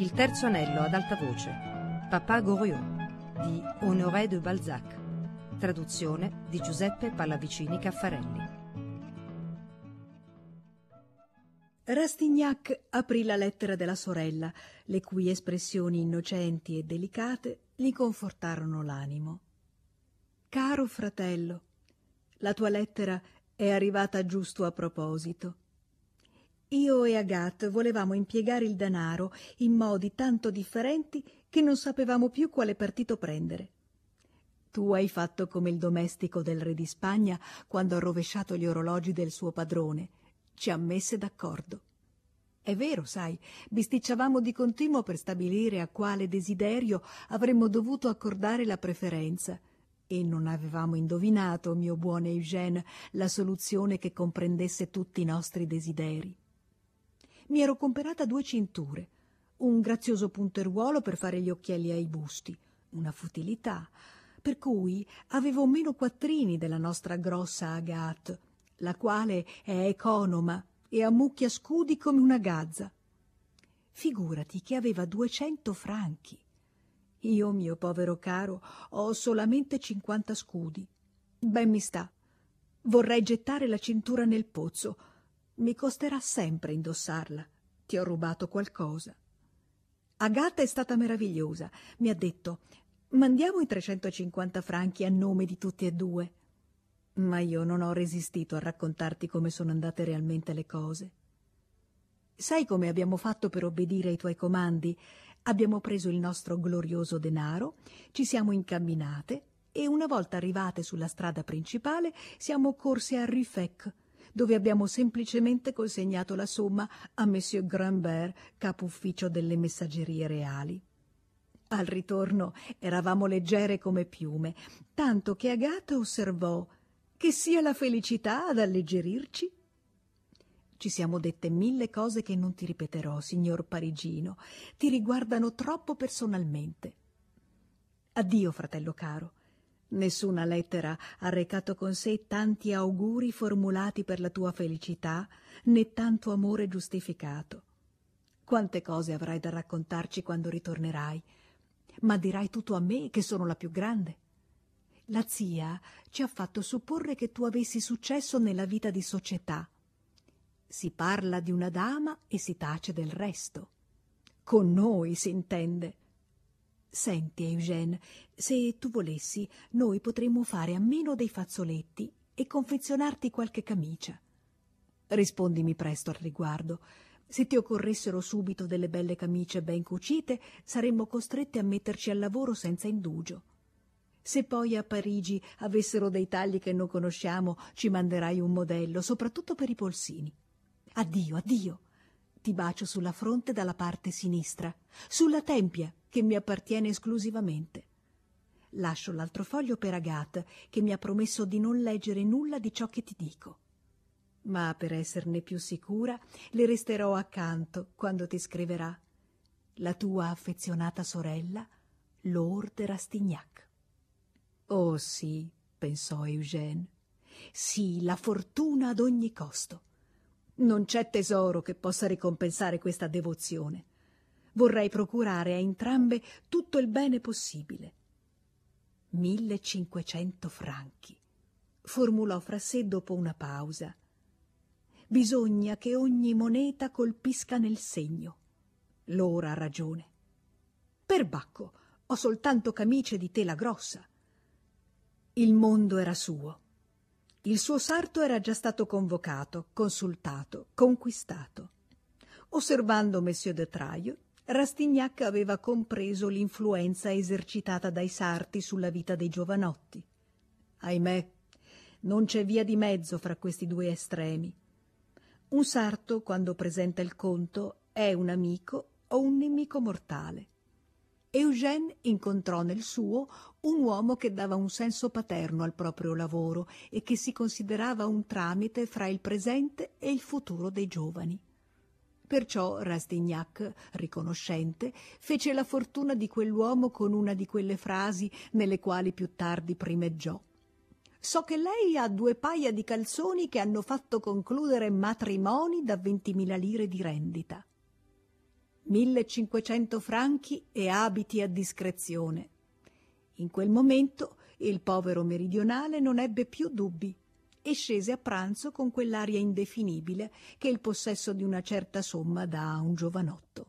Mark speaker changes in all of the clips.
Speaker 1: Il terzo anello ad alta voce, Papa Goriot, di Honoré de Balzac, traduzione di Giuseppe Pallavicini Caffarelli.
Speaker 2: Rastignac aprì la lettera della sorella, le cui espressioni innocenti e delicate gli confortarono l'animo. Caro fratello, la tua lettera è arrivata giusto a proposito. Io e Agathe volevamo impiegare il denaro in modi tanto differenti che non sapevamo più quale partito prendere. Tu hai fatto come il domestico del re di Spagna quando ha rovesciato gli orologi del suo padrone. Ci ha messe d'accordo. È vero, sai, bisticciavamo di continuo per stabilire a quale desiderio avremmo dovuto accordare la preferenza e non avevamo indovinato, mio buon Eugène, la soluzione che comprendesse tutti i nostri desideri. Mi ero comperata 2 cinture, un grazioso punteruolo per fare gli occhielli ai busti, una futilità, per cui avevo meno quattrini della nostra grossa Agathe, la quale è economa e ammucchia scudi come una gazza. Figurati che aveva 200 franchi. Io, mio povero caro, ho solamente 50 scudi. Ben mi sta. Vorrei gettare la cintura nel pozzo. Mi costerà sempre indossarla. Ti ho rubato qualcosa. Agatha è stata meravigliosa. Mi ha detto: mandiamo i 350 franchi a nome di tutti e due. Ma io non ho resistito a raccontarti come sono andate realmente le cose. Sai come abbiamo fatto per obbedire ai tuoi comandi? Abbiamo preso il nostro glorioso denaro, ci siamo incamminate e una volta arrivate sulla strada principale siamo corse a Ruffec, dove abbiamo semplicemente consegnato la somma a Monsieur Grimbert, capo ufficio delle messaggerie reali. Al ritorno eravamo leggere come piume, tanto che Agathe osservò: che sia la felicità ad alleggerirci. Ci siamo dette 1000 cose che non ti ripeterò, signor parigino, ti riguardano troppo personalmente. Addio, fratello caro. Nessuna lettera ha recato con sé tanti auguri formulati per la tua felicità, né tanto amore giustificato. Quante cose avrai da raccontarci quando ritornerai, ma dirai tutto a me che sono la più grande. La zia ci ha fatto supporre che tu avessi successo nella vita di società. Si parla di una dama e si tace del resto. Con noi si intende. Senti, Eugène, se tu volessi, noi potremmo fare a meno dei fazzoletti e confezionarti qualche camicia. Rispondimi presto al riguardo. Se ti occorressero subito delle belle camicie ben cucite, saremmo costrette a metterci al lavoro senza indugio. Se poi a Parigi avessero dei tagli che non conosciamo, ci manderai un modello, soprattutto per i polsini. Addio, addio. Ti bacio sulla fronte dalla parte sinistra, sulla tempia, che mi appartiene esclusivamente. Lascio l'altro foglio per Agathe, che mi ha promesso di non leggere nulla di ciò che ti dico. Ma per esserne più sicura, le resterò accanto quando ti scriverà. La tua affezionata sorella, Laure de Rastignac. Oh sì, pensò Eugène, sì, la fortuna ad ogni costo. Non c'è tesoro che possa ricompensare questa devozione. Vorrei procurare a entrambe tutto il bene possibile. 1500 franchi, formulò fra sé dopo una pausa. Bisogna che ogni moneta colpisca nel segno. L'ora ha ragione. Perbacco, ho soltanto camicie di tela grossa. Il mondo era suo. Il suo sarto era già stato convocato, consultato, conquistato. Osservando Monsieur de Trailles, Rastignac aveva compreso l'influenza esercitata dai sarti sulla vita dei giovanotti. Ahimè, non c'è via di mezzo fra questi due estremi. Un sarto, quando presenta il conto, è un amico o un nemico mortale. Eugène incontrò nel suo un uomo che dava un senso paterno al proprio lavoro e che si considerava un tramite fra il presente e il futuro dei giovani. Perciò Rastignac, riconoscente, fece la fortuna di quell'uomo con una di quelle frasi nelle quali più tardi primeggiò. So che lei ha 2 paia di calzoni che hanno fatto concludere matrimoni da 20.000 lire di rendita. 1.500 franchi e abiti a discrezione. In quel momento il povero meridionale non ebbe più dubbi e scese a pranzo con quell'aria indefinibile che il possesso di una certa somma dà a un giovanotto.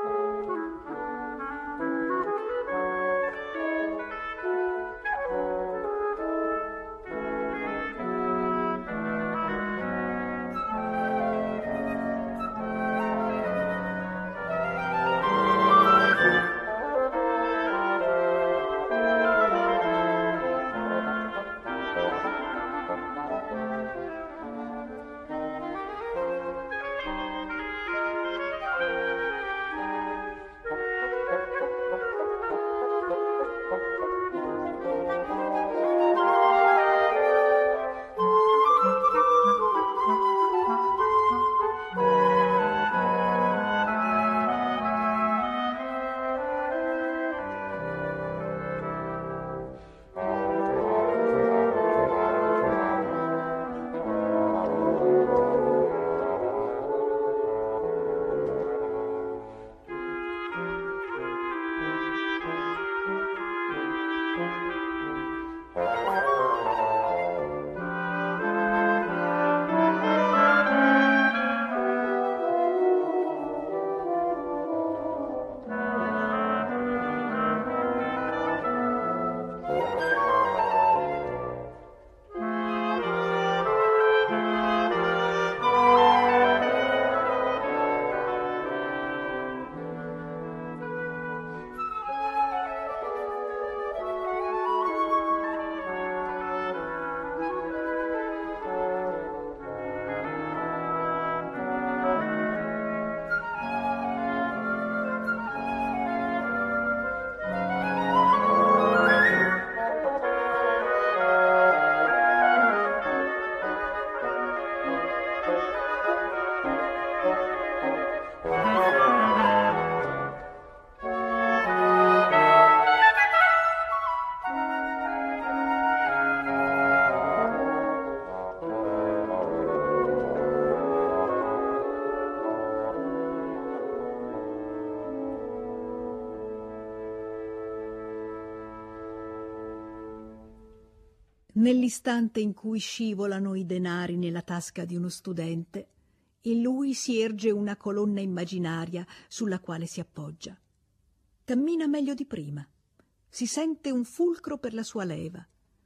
Speaker 2: Nell'istante in cui scivolano i denari nella tasca di uno studente, in lui si erge una colonna immaginaria sulla quale si appoggia. Cammina meglio di prima, si sente un fulcro per la sua leva,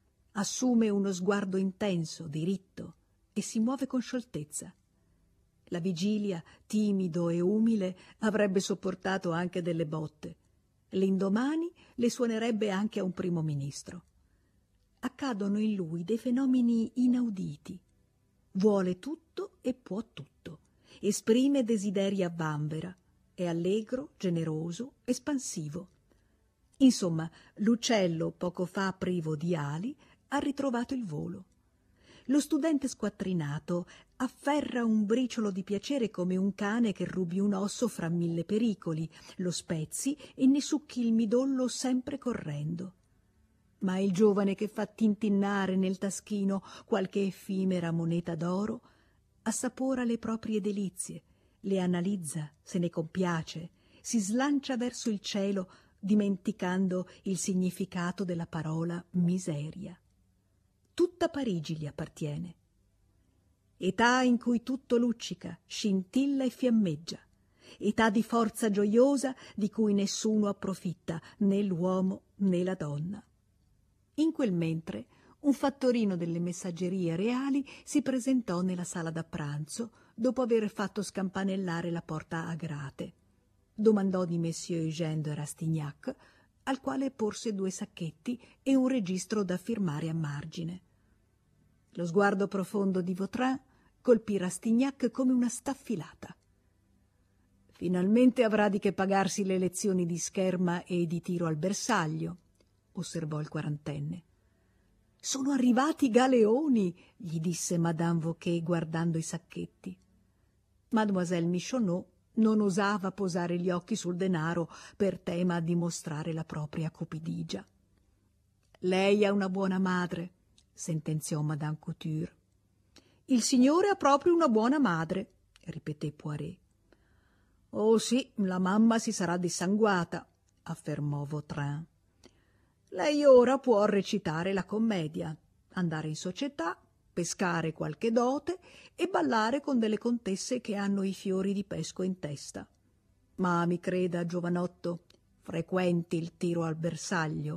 Speaker 2: assume uno sguardo intenso, diritto, e si muove con scioltezza. La vigilia, timido e umile, avrebbe sopportato anche delle botte. L'indomani le suonerebbe anche a un primo ministro. Accadono in lui dei fenomeni inauditi. Vuole tutto e può tutto. Esprime desideri a vanvera. È allegro, generoso, espansivo. Insomma, l'uccello poco fa privo di ali ha ritrovato il volo. Lo studente squattrinato afferra un briciolo di piacere come un cane che rubi un osso fra 1000 pericoli, lo spezzi e ne succhi il midollo sempre correndo. Ma il giovane che fa tintinnare nel taschino qualche effimera moneta d'oro assapora le proprie delizie, le analizza, se ne compiace, si slancia verso il cielo dimenticando il significato della parola miseria. Tutta Parigi gli appartiene. Età in cui tutto luccica, scintilla e fiammeggia. Età di forza gioiosa di cui nessuno approfitta, né l'uomo né la donna. In quel mentre un fattorino delle messaggerie reali si presentò nella sala da pranzo dopo aver fatto scampanellare la porta a grate. Domandò di Monsieur Eugène de Rastignac, al quale porse 2 sacchetti e un registro da firmare a margine. Lo sguardo profondo di Vautrin colpì Rastignac come una staffilata. «Finalmente avrà di che pagarsi le lezioni di scherma e di tiro al bersaglio», osservò il quarantenne. «Sono arrivati i galeoni», gli disse Madame Vauquet guardando i sacchetti. Mademoiselle Michonneau non osava posare gli occhi sul denaro per tema di mostrare la propria cupidigia. «Lei ha una buona madre», sentenziò Madame Couture. «Il signore ha proprio una buona madre», ripeté Poiret. «Oh sì, la mamma si sarà dissanguata», affermò Vautrin. «Lei ora può recitare la commedia, andare in società, pescare qualche dote e ballare con delle contesse che hanno i fiori di pesco in testa. Ma mi creda, giovanotto, frequenti il tiro al bersaglio».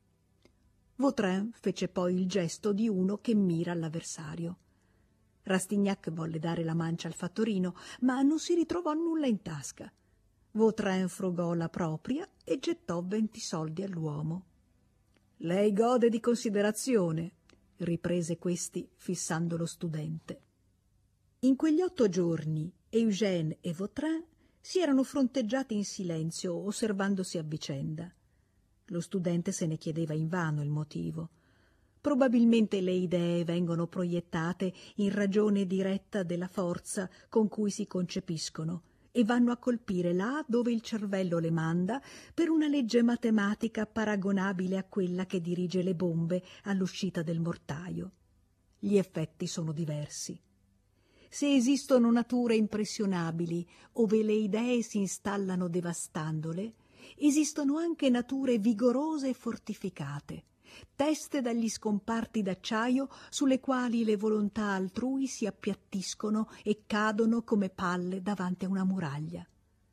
Speaker 2: Vautrin fece poi il gesto di uno che mira all'avversario. Rastignac volle dare la mancia al fattorino, ma non si ritrovò nulla in tasca. Vautrin frugò la propria e gettò 20 soldi all'uomo. «Lei gode di considerazione», riprese questi fissando lo studente. In quegli 8 giorni Eugène e Vautrin si erano fronteggiati in silenzio, osservandosi a vicenda. Lo studente se ne chiedeva invano il motivo. Probabilmente le idee vengono proiettate in ragione diretta della forza con cui si concepiscono e vanno a colpire là dove il cervello le manda per una legge matematica paragonabile a quella che dirige le bombe all'uscita del mortaio. Gli effetti sono diversi. Se esistono nature impressionabili ove le idee si installano devastandole, esistono anche nature vigorose e fortificate, teste dagli scomparti d'acciaio sulle quali le volontà altrui si appiattiscono e cadono come palle davanti a una muraglia.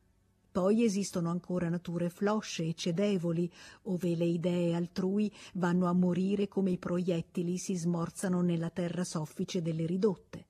Speaker 2: Poi esistono ancora nature flosce e cedevoli, ove le idee altrui vanno a morire come i proiettili si smorzano nella terra soffice delle ridotte.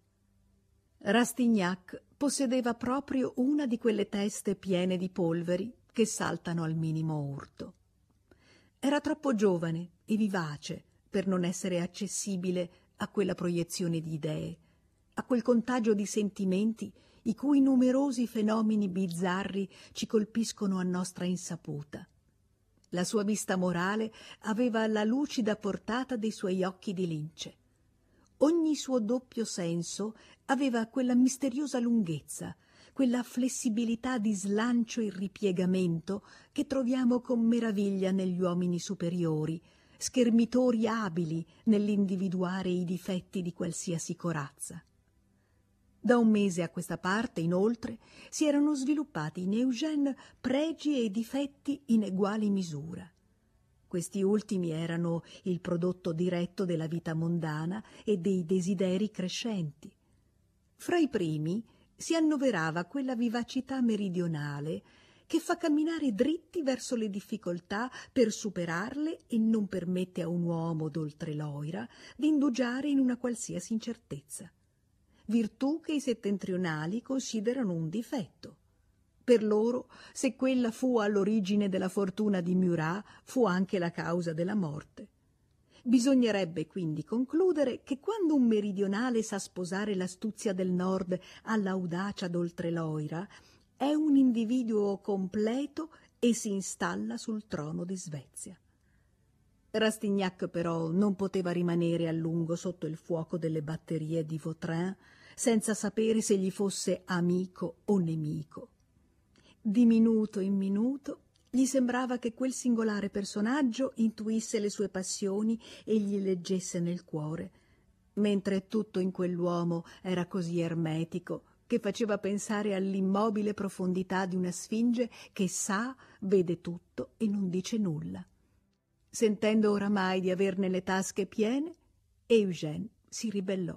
Speaker 2: Rastignac possedeva proprio una di quelle teste piene di polveri che saltano al minimo urto. Era troppo giovane e vivace per non essere accessibile a quella proiezione di idee, a quel contagio di sentimenti i cui numerosi fenomeni bizzarri ci colpiscono a nostra insaputa. La sua vista morale aveva la lucida portata dei suoi occhi di lince. Ogni suo doppio senso aveva quella misteriosa lunghezza, quella flessibilità di slancio e ripiegamento che troviamo con meraviglia negli uomini superiori, schermitori abili nell'individuare i difetti di qualsiasi corazza. Da un mese a questa parte, inoltre, si erano sviluppati in Eugène pregi e difetti in eguali misura. Questi ultimi erano il prodotto diretto della vita mondana e dei desideri crescenti. Fra i primi si annoverava quella vivacità meridionale che fa camminare dritti verso le difficoltà per superarle e non permette a un uomo d'oltre l'oira di indugiare in una qualsiasi incertezza. Virtù che i settentrionali considerano un difetto. Per loro, se quella fu all'origine della fortuna di Murat, fu anche la causa della morte. Bisognerebbe quindi concludere che quando un meridionale sa sposare l'astuzia del nord all'audacia d'oltre l'oira, è un individuo completo e si installa sul trono di Svezia. Rastignac però non poteva rimanere a lungo sotto il fuoco delle batterie di Vautrin senza sapere se gli fosse amico o nemico. Di minuto in minuto gli sembrava che quel singolare personaggio intuisse le sue passioni e gli leggesse nel cuore, mentre tutto in quell'uomo era così ermetico che faceva pensare all'immobile profondità di una sfinge che sa, vede tutto e non dice nulla. Sentendo oramai di averne le tasche piene, Eugène si ribellò.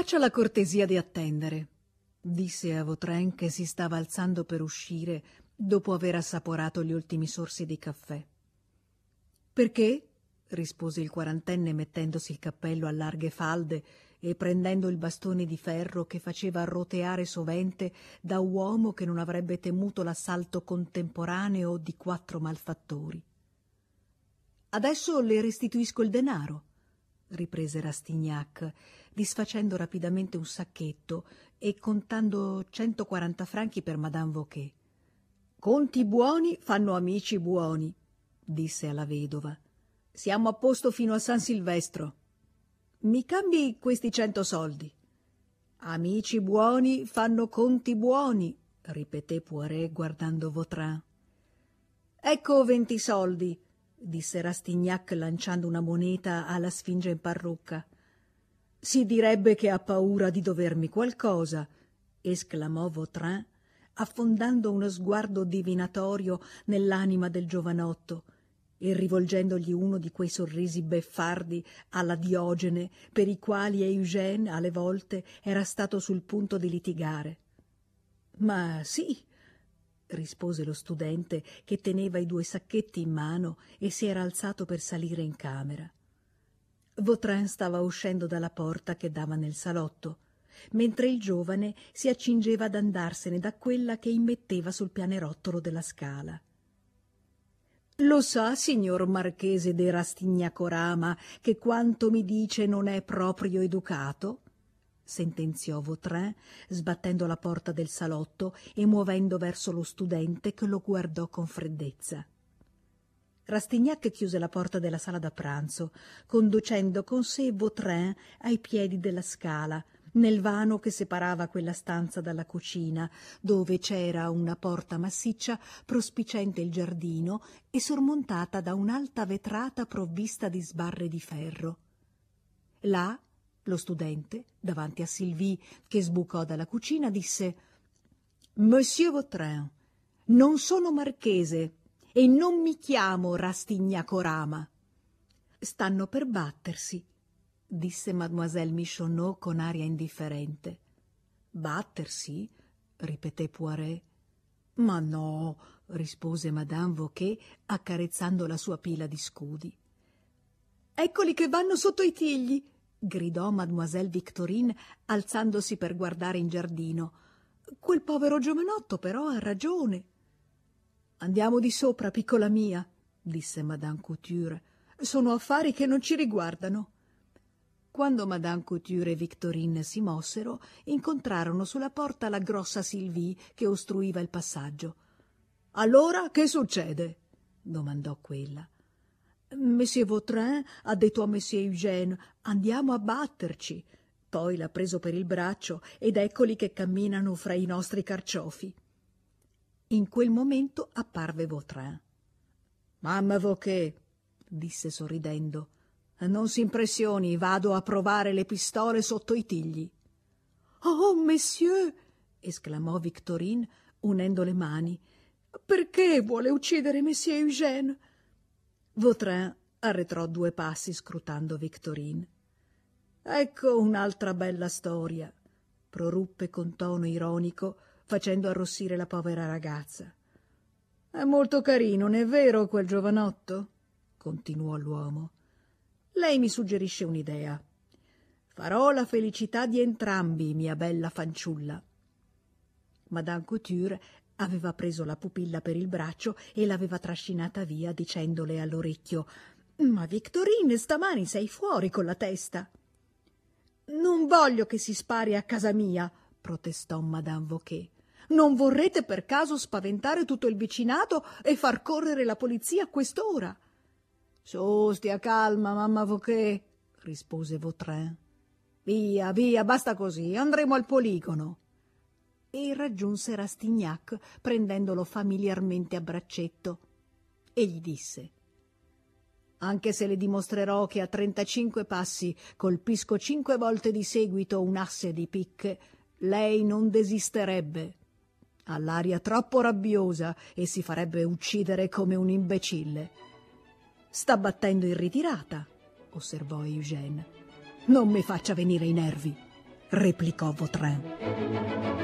Speaker 2: faccia la cortesia di attendere, disse a Vautrin, che si stava alzando per uscire dopo aver assaporato gli ultimi sorsi di caffè. Perché? Rispose il quarantenne mettendosi il cappello a larghe falde e prendendo il bastone di ferro che faceva roteare sovente da uomo che non avrebbe temuto l'assalto contemporaneo di 4 malfattori. Adesso le restituisco il denaro, riprese Rastignac, disfacendo rapidamente un sacchetto e contando 140 franchi per Madame Vauquer. Conti buoni fanno amici buoni, disse alla vedova. Siamo a posto fino a San Silvestro. Mi cambi questi 100 soldi. Amici buoni fanno conti buoni, ripeté Poiret guardando Vautrin. Ecco 20 soldi, disse Rastignac lanciando una moneta alla Sfinge in parrucca. Si direbbe che ha paura di dovermi qualcosa, esclamò Vautrin, affondando uno sguardo divinatorio nell'anima del giovanotto e rivolgendogli uno di quei sorrisi beffardi alla Diogene per i quali Eugène alle volte era stato sul punto di litigare. Ma sì, rispose lo studente, che teneva i 2 sacchetti in mano e si era alzato per salire in camera. Vautrin stava uscendo dalla porta che dava nel salotto, mentre il giovane si accingeva ad andarsene da quella che immetteva sul pianerottolo della scala. Lo sa, signor Marchese de Rastignacorama, che quanto mi dice non è proprio educato? Sentenziò Vautrin, sbattendo la porta del salotto e muovendo verso lo studente, che lo guardò con freddezza. Rastignac chiuse la porta della sala da pranzo, conducendo con sé Vautrin ai piedi della scala, nel vano che separava quella stanza dalla cucina, dove c'era una porta massiccia prospiciente il giardino e sormontata da un'alta vetrata provvista di sbarre di ferro. Là, lo studente, davanti a Sylvie, che sbucò dalla cucina, disse: «Monsieur Vautrin, non sono marchese e non mi chiamo Rastignacorama». «Stanno per battersi», disse mademoiselle Michonneau con aria indifferente. «Battersi?» ripeté Poiret. «Ma no», rispose madame Vauquer, accarezzando la sua pila di scudi. «Eccoli che vanno sotto i tigli!» gridò mademoiselle Victorine, alzandosi per guardare in giardino. «Quel povero giovanotto però ha ragione». «Andiamo di sopra, piccola mia», disse madame Couture. «Sono affari che non ci riguardano». Quando madame Couture e Victorine si mossero, incontrarono sulla porta la grossa Sylvie che ostruiva il passaggio. «Allora che succede?» domandò quella. «Monsieur Vautrin ha detto a Monsieur Eugène: andiamo a batterci». Poi l'ha preso per il braccio ed eccoli che camminano fra i nostri carciofi. In quel momento apparve Vautrin. «Mamma Vauquer», disse sorridendo, «non si impressioni, vado a provare le pistole sotto i tigli». «Oh, monsieur!» esclamò Victorine, unendo le mani. «Perché vuole uccidere Monsieur Eugène?» Vautrin arretrò 2 passi scrutando Victorine. «Ecco un'altra bella storia», proruppe con tono ironico, facendo arrossire la povera ragazza. «È molto carino, non è vero, quel giovanotto?» continuò l'uomo. «Lei mi suggerisce un'idea. Farò la felicità di entrambi, mia bella fanciulla». Madame Couture aveva preso la pupilla per il braccio e l'aveva trascinata via, dicendole all'orecchio: «Ma Victorine, stamani sei fuori con la testa». «Non voglio che si spari a casa mia», protestò madame Vauquer. «Non vorrete per caso spaventare tutto il vicinato e far correre la polizia a quest'ora?» «Su, stia calma, mamma Vauquer», rispose Vautrin. «Via, via, basta così, andremo al poligono». E raggiunse Rastignac prendendolo familiarmente a braccetto e gli disse: «Anche se le dimostrerò che a 35 passi colpisco 5 volte di seguito un asse di picche, lei non desisterebbe. Ha l'aria troppo rabbiosa e si farebbe uccidere come un imbecille». «Sta battendo in ritirata», osservò Eugène. «Non mi faccia venire i nervi». replicò Vautrin.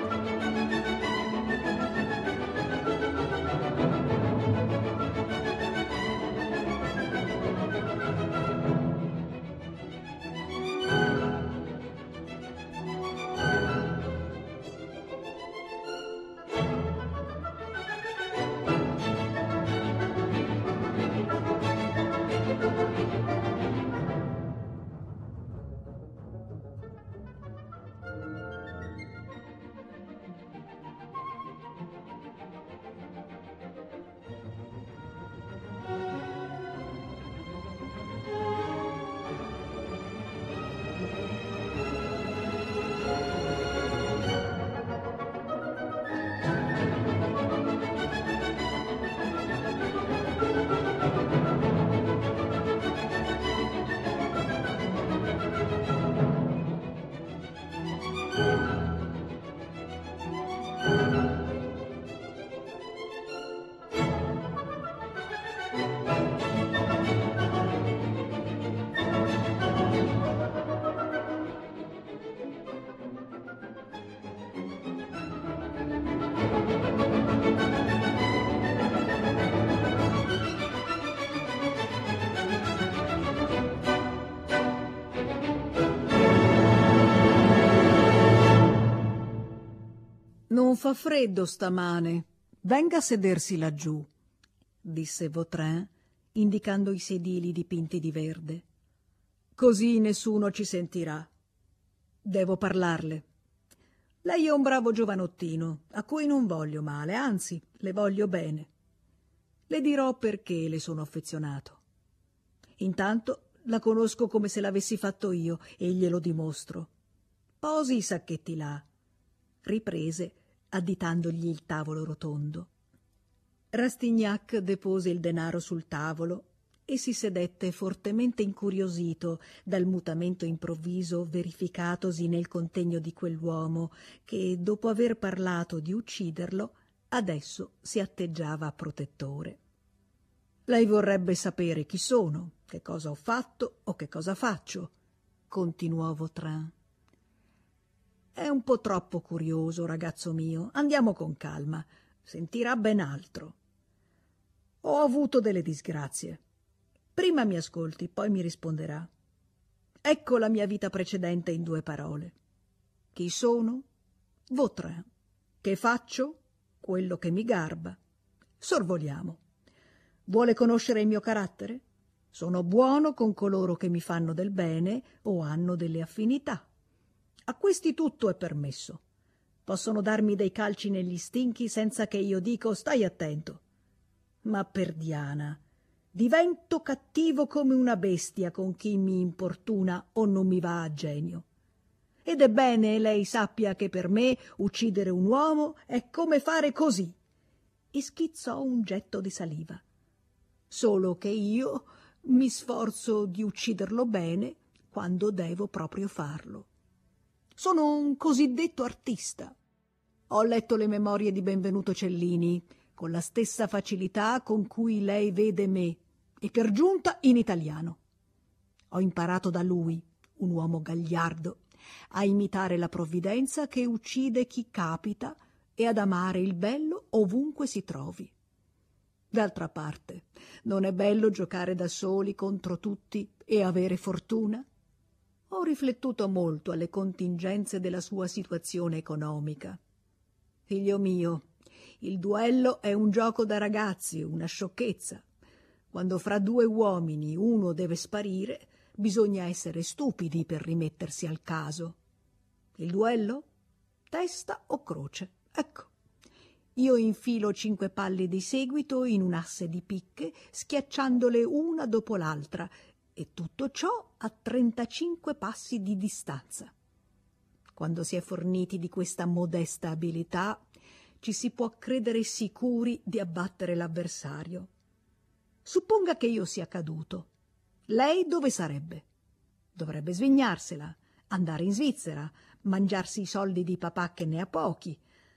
Speaker 2: Non fa freddo stamane. Venga a sedersi laggiù, disse Vautrin, indicando i sedili dipinti di verde. Così nessuno ci sentirà. Devo parlarle. Lei è un bravo giovanottino, a cui non voglio male, anzi, le voglio bene. Le dirò perché le sono affezionato. Intanto la conosco come se l'avessi fatto io e glielo dimostro. Posi i sacchetti là, riprese, additandogli il tavolo rotondo. Rastignac depose il denaro sul tavolo e si sedette fortemente incuriosito dal mutamento improvviso verificatosi nel contegno di quell'uomo che, dopo aver parlato di ucciderlo, adesso si atteggiava a protettore. Lei vorrebbe sapere chi sono, che cosa ho fatto o che cosa faccio, continuò Vautrin. È un po' troppo curioso, ragazzo mio. Andiamo con calma. Sentirà ben altro. Ho avuto delle disgrazie. Prima mi ascolti, poi mi risponderà. Ecco la mia vita precedente in 2 parole. Chi sono? Vautrin. Che faccio? Quello che mi garba. Sorvoliamo. Vuole conoscere il mio carattere? Sono buono con coloro che mi fanno del bene o hanno delle affinità. A questi tutto è permesso. Possono darmi dei calci negli stinchi senza che io dico stai attento. Ma per Diana, divento cattivo come una bestia con chi mi importuna o non mi va a genio. Ed è bene lei sappia che per me uccidere un uomo è come fare così. E schizzò un getto di saliva. Solo che io mi sforzo di ucciderlo bene quando devo proprio farlo. Sono un cosiddetto artista. Ho letto le memorie di Benvenuto Cellini con la stessa facilità con cui lei vede me e per giunta in italiano. Ho imparato da lui, un uomo gagliardo, a imitare la provvidenza che uccide chi capita e ad amare il bello ovunque si trovi. D'altra parte, non è bello giocare da soli contro tutti e avere fortuna? Ho riflettuto molto alle contingenze della sua situazione economica. Figlio mio, il duello è un gioco da ragazzi, una sciocchezza. Quando fra 2 uomini uno deve sparire, bisogna essere stupidi per rimettersi al caso. Il duello? Testa o croce? Ecco. Io infilo 5 palle di seguito in un asse di picche, schiacciandole una dopo l'altra, e tutto ciò a 35 passi di distanza. Quando si è forniti di questa modesta abilità, ci si può credere sicuri di abbattere l'avversario. Supponga che io sia caduto. Lei dove sarebbe? Dovrebbe svignarsela, andare in Svizzera, mangiarsi i soldi di papà che ne ha pochi.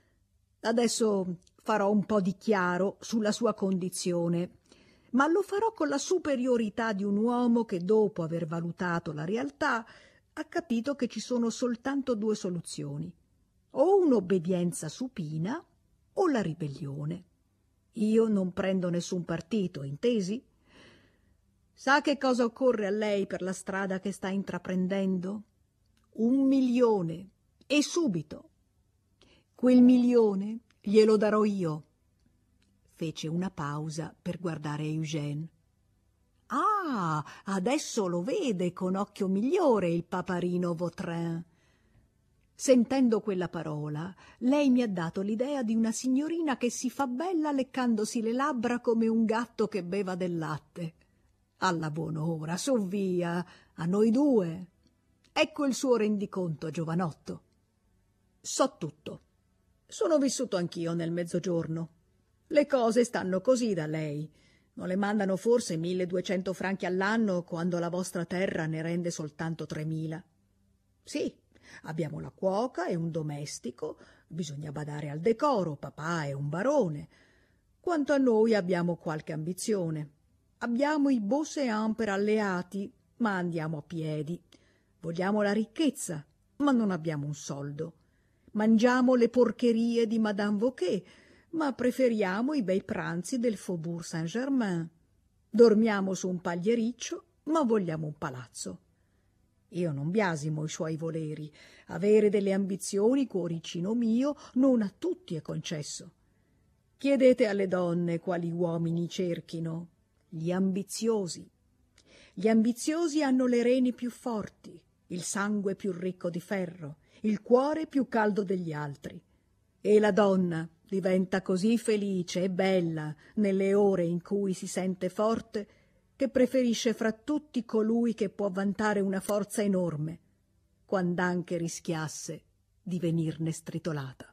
Speaker 2: Adesso farò un po' di chiaro sulla sua condizione, ma lo farò con la superiorità di un uomo che, dopo aver valutato la realtà, ha capito che ci sono soltanto due soluzioni: o un'obbedienza supina o la ribellione. Io non prendo nessun partito, intesi? Sa che cosa occorre a lei per la strada che sta intraprendendo? 1 milione, e subito. Quel milione glielo darò io. Fece una pausa per guardare Eugène. Ah, adesso lo vede con occhio migliore il paparino Vautrin. Sentendo quella parola, lei mi ha dato l'idea di una signorina che si fa bella leccandosi le labbra come un gatto che beva del latte. Alla buon'ora, su via, a noi due. Ecco il suo rendiconto, giovanotto. So tutto. Sono vissuto anch'io nel Mezzogiorno. Le cose stanno così da lei. Non le mandano forse 1.200 franchi all'anno quando la vostra terra ne rende soltanto 3.000? Sì, abbiamo la cuoca e un domestico, bisogna badare al decoro, papà è un barone. Quanto a noi abbiamo qualche ambizione. Abbiamo i Beauséant per alleati, ma andiamo a piedi. Vogliamo la ricchezza, ma non abbiamo un soldo. Mangiamo le porcherie di Madame Vauquer, ma preferiamo i bei pranzi del Faubourg Saint-Germain. Dormiamo su un pagliericcio, ma vogliamo un palazzo. Io non biasimo i suoi voleri. Avere delle ambizioni, cuoricino mio, non a tutti è concesso. Chiedete alle donne quali uomini cerchino. Gli ambiziosi. Gli ambiziosi hanno le reni più forti, il sangue più ricco di ferro, il cuore più caldo degli altri. E la donna diventa così felice e bella nelle ore in cui si sente forte che preferisce fra tutti colui che può vantare una forza enorme, quand'anche rischiasse di venirne stritolata.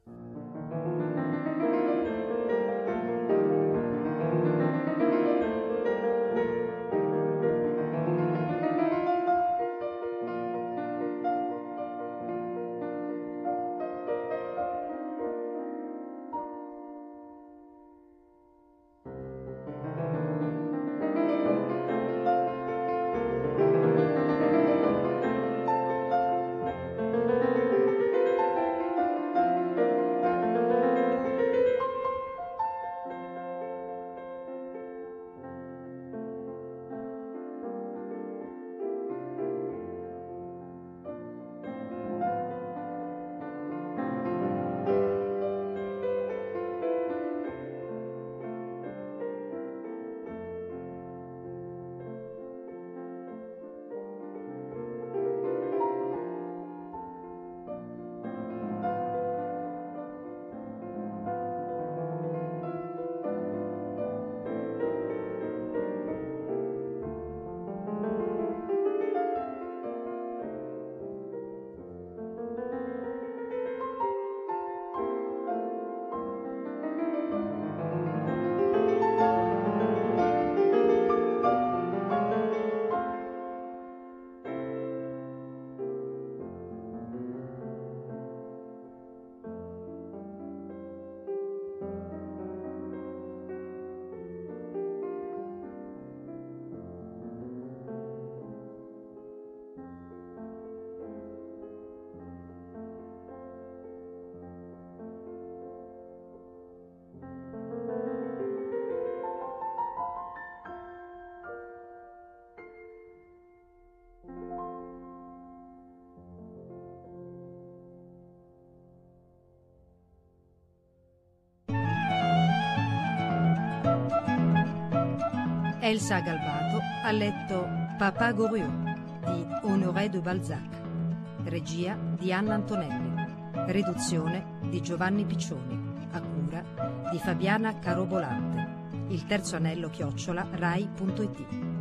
Speaker 1: Elsa Galbato ha letto Papa Goriot di Honoré de Balzac, regia di Anna Antonelli, riduzione di Giovanni Piccioni, a cura di Fabiana Carobolante. Il terzo anello @rai.it